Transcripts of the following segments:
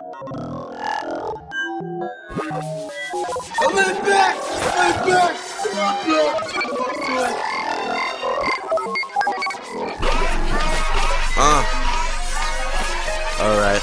Alright.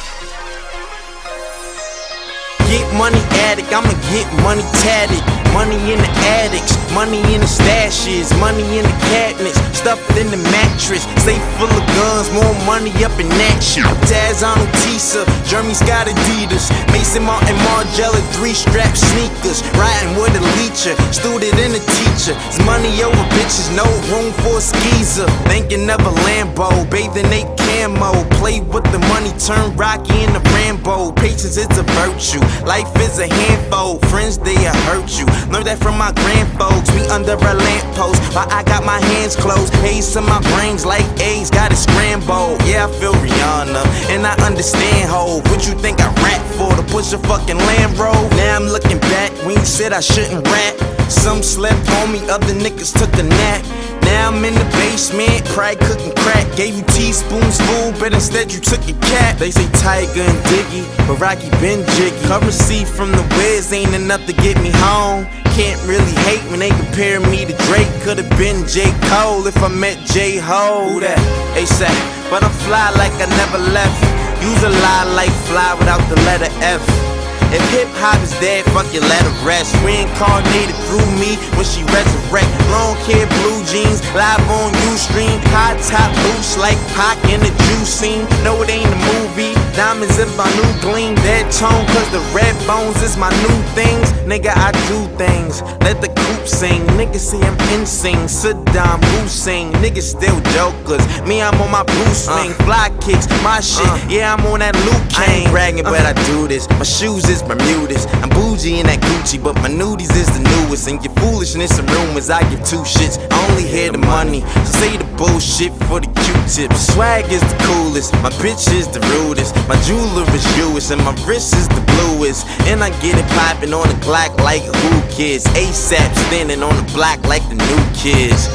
Get money addict, I'ma get money tatted. Money in the attics, money in the stashes, money in the cabinets, stuffed in the mattress. Safe full of guns, more money up in that shit. Taz on Tisa, Jeremy Scott Adidas, Mason Martin Margiela, 3-strap sneakers. Riding with a leecher, student and a teacher. It's money over bitches, no room for a skeezer. Thinking of a Lambo, bathing a camo. Play with the money, turn Rocky into Rambo. Patience is a virtue, life is a handful. Friends, they'll hurt you. Learned that from my grandfolks. We under a lamppost while I got my hands closed. Haze in my brains like A's, got it scrambled. Yeah, I feel Rihanna, and I understand ho. What you think I rap for? To push a fucking Land Rover? Now I'm looking back when you said I shouldn't rap. Some slept on me, other niggas took a nap. Now I'm in the basement, probably cooking crack. Gave you teaspoons full, but instead you took a cap. They say Tiger and Diggy, but Rocky been jiggy. Currency from the Wiz ain't enough to get me home. Can't really hate when they compare me to Drake. Could've been J. Cole if I met J-Ho. Who that? ASAP. But I'm fly like I never left. Use a lie like fly without the letter F. If hip-hop is dead, fuck it, let it rest. Reincarnated through me when she resurrect. Long hair, blue jeans, live on Ustream. High top boots like Pac in the juice scene. No, it ain't a movie. Diamonds in my new gleam. Dead tone, cause the red bones is my new things. Nigga, I do things. Let the coop sing. Niggas say I'm insane. Saddam Hussein. Niggas still jokers. Me, I'm on my blue swing. Fly kicks, my shit. Yeah, I'm on that Luke Kane. I ain't bragging, but I do this. My shoes is Bermudas. I'm bougie in that Gucci, but my nudies is the newest. And your foolishness and rumors, I give two shits. I only hear the money, so say the bullshit for the Q-tips. Swag is the coolest, my bitch is the rudest. My jeweler is Jewish, and my wrist is the bluest. And I get it poppin' on the Glock like who kids. ASAP standing on the block like the new kids.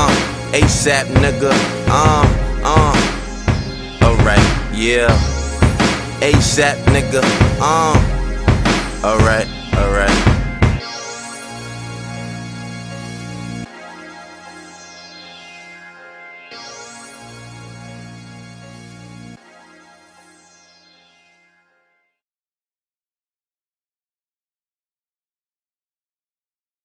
ASAP nigga, alright, yeah. ASAP nigga, alright.